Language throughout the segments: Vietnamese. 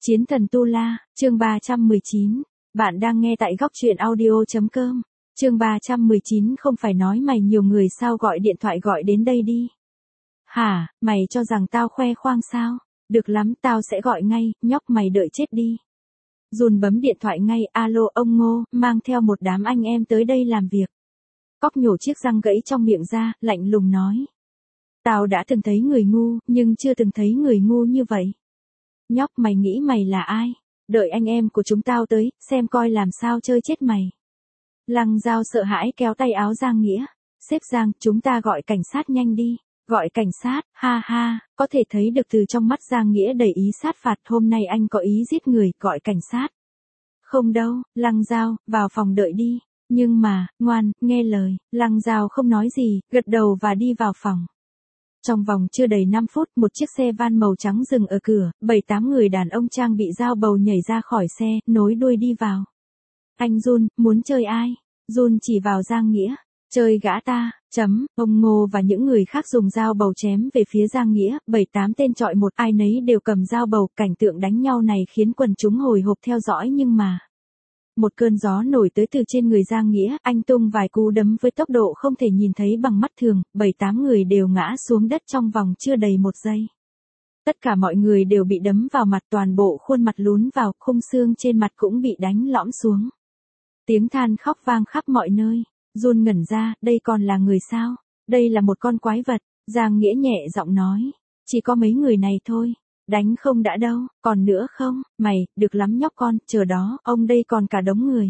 Chiến thần Tu La, chương 319. Bạn đang nghe tại góc truyện audio.com. Chương 319 không phải nói mày nhiều người sao gọi điện thoại gọi đến đây đi. Hả, mày cho rằng tao khoe khoang sao? Được lắm, tao sẽ gọi ngay, nhóc mày đợi chết đi. Jun bấm điện thoại ngay, alo ông Ngô, mang theo một đám anh em tới đây làm việc. Cóc nhổ chiếc răng gãy trong miệng ra, lạnh lùng nói. Tao đã từng thấy người ngu, nhưng chưa từng thấy người ngu như vậy. Nhóc mày nghĩ mày là ai? Đợi anh em của chúng tao tới, xem coi làm sao chơi chết mày. Lăng Giao sợ hãi kéo tay áo Giang Nghĩa. Sếp Giang, chúng ta gọi cảnh sát nhanh đi. Gọi cảnh sát, ha ha, có thể thấy được từ trong mắt Giang Nghĩa đầy ý sát phạt. Hôm nay anh có ý giết người, gọi cảnh sát. Không đâu, Lăng Giao, vào phòng đợi đi. Nhưng mà, ngoan, nghe lời. Lăng Giao không nói gì, gật đầu và đi vào phòng. Trong vòng chưa đầy 5 phút, một chiếc xe van màu trắng dừng ở cửa, 7-8 người đàn ông trang bị dao bầu nhảy ra khỏi xe, nối đuôi đi vào. Anh Jun, muốn chơi ai? Jun chỉ vào Giang Nghĩa. Chơi gã ta, ông Ngô và những người khác dùng dao bầu chém về phía Giang Nghĩa, 7-8 tên chọi một, ai nấy đều cầm dao bầu, cảnh tượng đánh nhau này khiến quần chúng hồi hộp theo dõi nhưng mà. Một cơn gió nổi tới từ trên người Giang Nghĩa, anh tung vài cú đấm với tốc độ không thể nhìn thấy bằng mắt thường, 7-8 người đều ngã xuống đất trong vòng chưa đầy 1 giây. Tất cả mọi người đều bị đấm vào mặt, toàn bộ khuôn mặt lún vào, khung xương trên mặt cũng bị đánh lõm xuống. Tiếng than khóc vang khắp mọi nơi. Jun ngẩn ra, đây còn là người sao? Đây là một con quái vật. Giang Nghĩa nhẹ giọng nói. Chỉ có mấy người này thôi. Đánh không đã đâu, còn nữa không? Mày, được lắm nhóc con, chờ đó, ông đây còn cả đống người.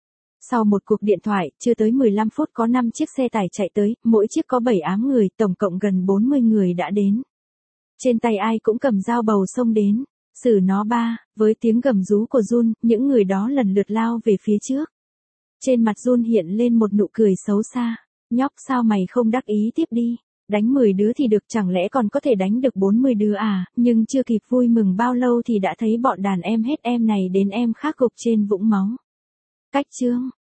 Sau một cuộc điện thoại, chưa tới 15 phút có 5 chiếc xe tải chạy tới, mỗi chiếc có 7 ám người, tổng cộng gần 40 người đã đến. Trên tay ai cũng cầm dao bầu xông đến. Xử nó ba, với tiếng gầm rú của Jun, những người đó lần lượt lao về phía trước. Trên mặt Jun hiện lên một nụ cười xấu xa. Nhóc sao mày không đắc ý tiếp đi? Đánh 10 đứa thì được, chẳng lẽ còn có thể đánh được 40 đứa à? Nhưng chưa kịp vui mừng bao lâu thì đã thấy bọn đàn em hết em này đến em khác gục trên vũng máu. Cách chương.